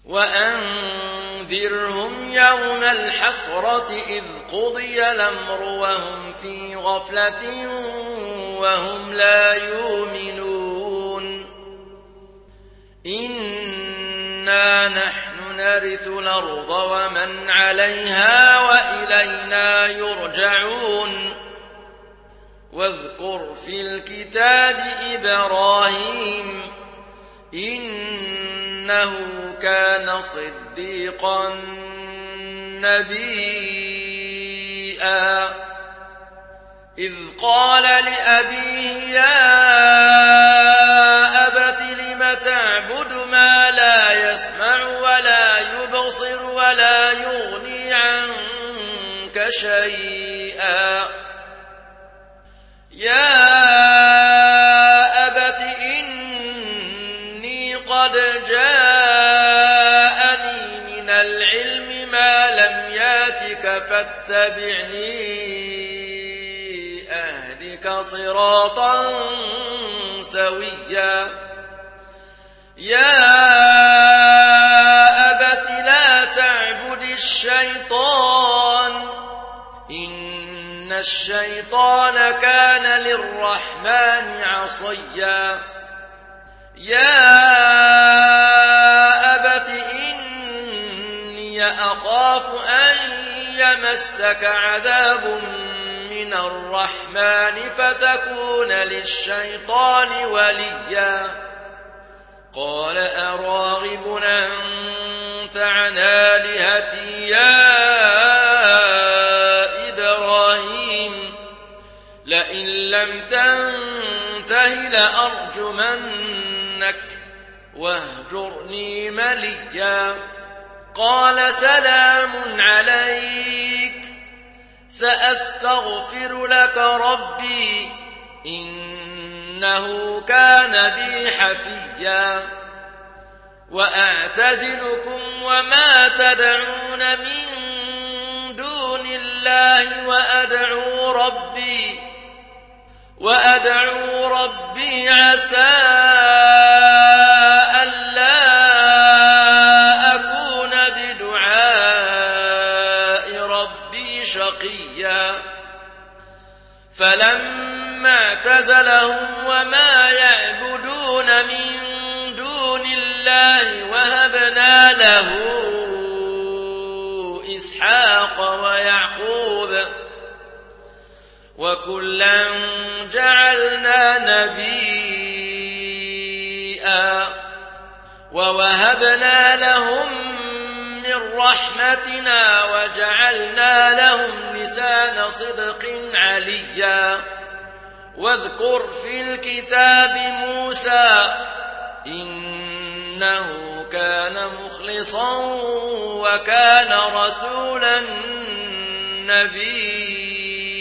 وأنذرهم يوم الحسرة إذ قضي الأمر وهم في غفلة وهم لا يؤمنون إنا نحن نرث الأرض ومن عليها وإلينا يرجعون واذكر في الكتاب إبراهيم إنه كان صديقا نبيا إذ قال لأبيه يا أبت لم تعبد ما لا يسمع ولا يبصر ولا يغني عنك شيئا يا أبت إني قد جاءني من العلم ما لم ياتك فاتبعني أهدك صراطا سويا يا أبت لا تعبد الشيطان إن الشيطان كان للرحمن عصيا يا أبت إني أخاف أن يمسك عذاب من الرحمن فتكون للشيطان وليا قال أراغب أنت عن آلهتي يا إبراهيم لئن لم تنته لأرجمنك واهجرني مليا قال سلام عليك سأستغفر لك ربي إنه كان بي حفيا وأعتزلكم وما تدعون من دون الله وأدعو ربي عسى ألا أكون بدعاء ربي شقيا فلما اعتزلهم وما يعبدون من دون الله وهبنا له إسحاق ويعقوب وكلا جعلنا نبيا ووهبنا لهم من رحمتنا وجعلنا لهم لسان صدق عليا واذكر في الكتاب موسى إنه كان مخلصا وكان رسولا نبيا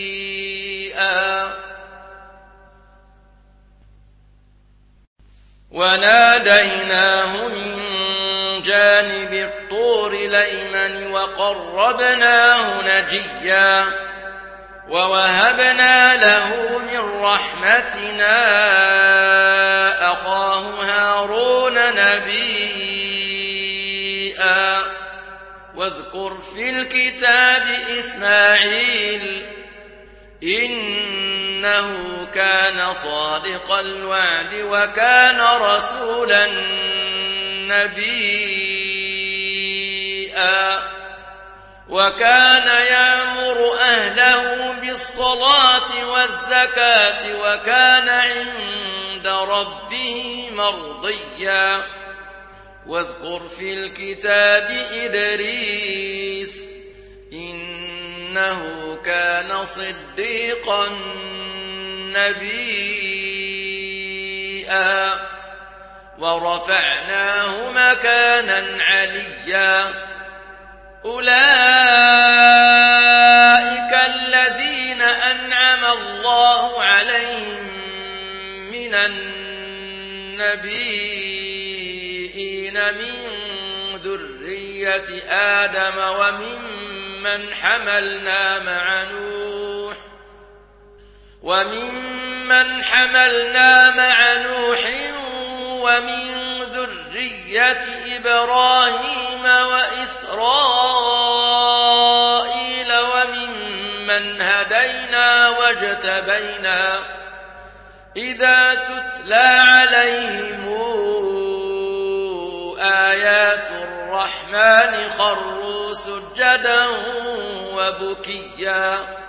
وناديناه من جانب الطور الأيمن وقربناه نجيا ووهبنا له من رحمتنا أخاه هارون نبيا واذكر في الكتاب إسماعيل إنه كان صادق الوعد وكان رسولا نبيا وكان يأمر أهله بالصلاة والزكاة وكان عند ربه مرضيا واذكر في الكتاب إدريس إنه كان صديقا نبيا ورفعناه مكانا عليا أولئك الذين أنعم الله عليهم من النبيين من ذرية آدم وممن حملنا مع نوح ومن ذرية ذرية إبراهيم وإسرائيل وممن هدينا واجتبينا إذا تتلى عليهم آيات الرحمن خروا سجدا وبكيا